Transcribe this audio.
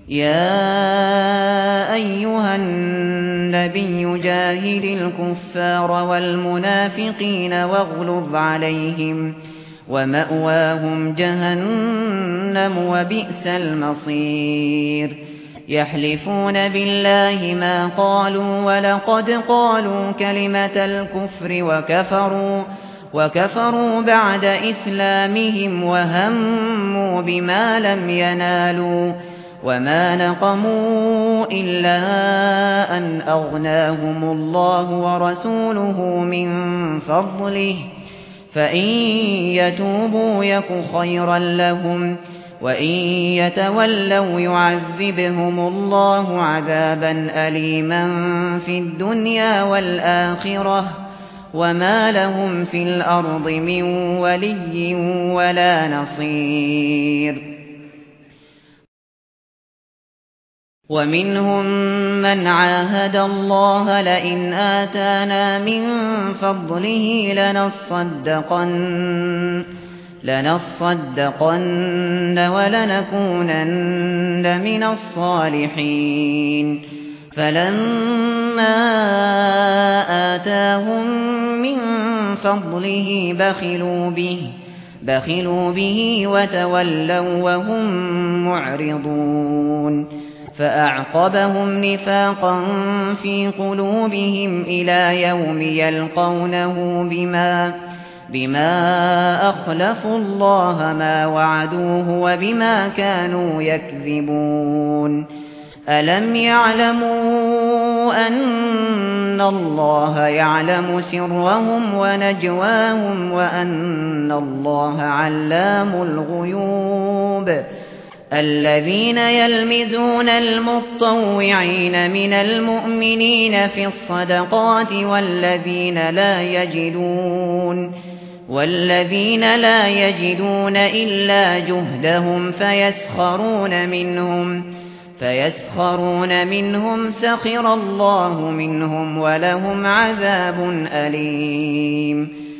يا أيها النبي جاهد الكفار والمنافقين واغلظ عليهم ومأواهم جهنم وبئس المصير يحلفون بالله ما قالوا ولقد قالوا كلمة الكفر وكفروا بعد إسلامهم وهموا بما لم ينالوا وما نقموا إلا أن أغناهم الله ورسوله من فضله فإن يتوبوا يك خيرا لهم وإن يتولوا يعذبهم الله عذابا أليما في الدنيا والآخرة وما لهم في الأرض من ولي ولا نصير ومنهم من عاهد الله لئن آتانا من فضله لنصدقن ولنكونن من الصالحين فلما آتاهم من فضله بخلوا به وتولوا وهم معرضون فأعقبهم نفاقا في قلوبهم إلى يوم يلقونه بما أخلفوا الله ما وعدوه وبما كانوا يكذبون ألم يعلموا أن الله يعلم سرهم ونجواهم وأن الله علام الغيوب الذين يلمزون المطوعين من المؤمنين في الصدقات والذين لا يجدون إلا جهدهم فيسخرون منهم سخر الله منهم ولهم عذاب أليم